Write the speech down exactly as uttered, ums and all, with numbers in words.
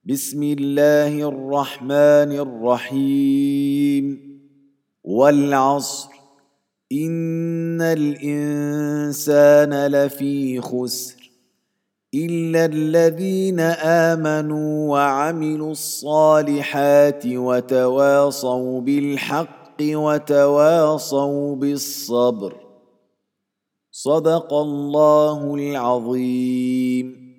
بسم الله الرحمن الرحيم والعصر إن الإنسان لفي خسر إلا الذين آمنوا وعملوا الصالحات وتواصوا بالحق وتواصوا بالصبر صدق الله العظيم.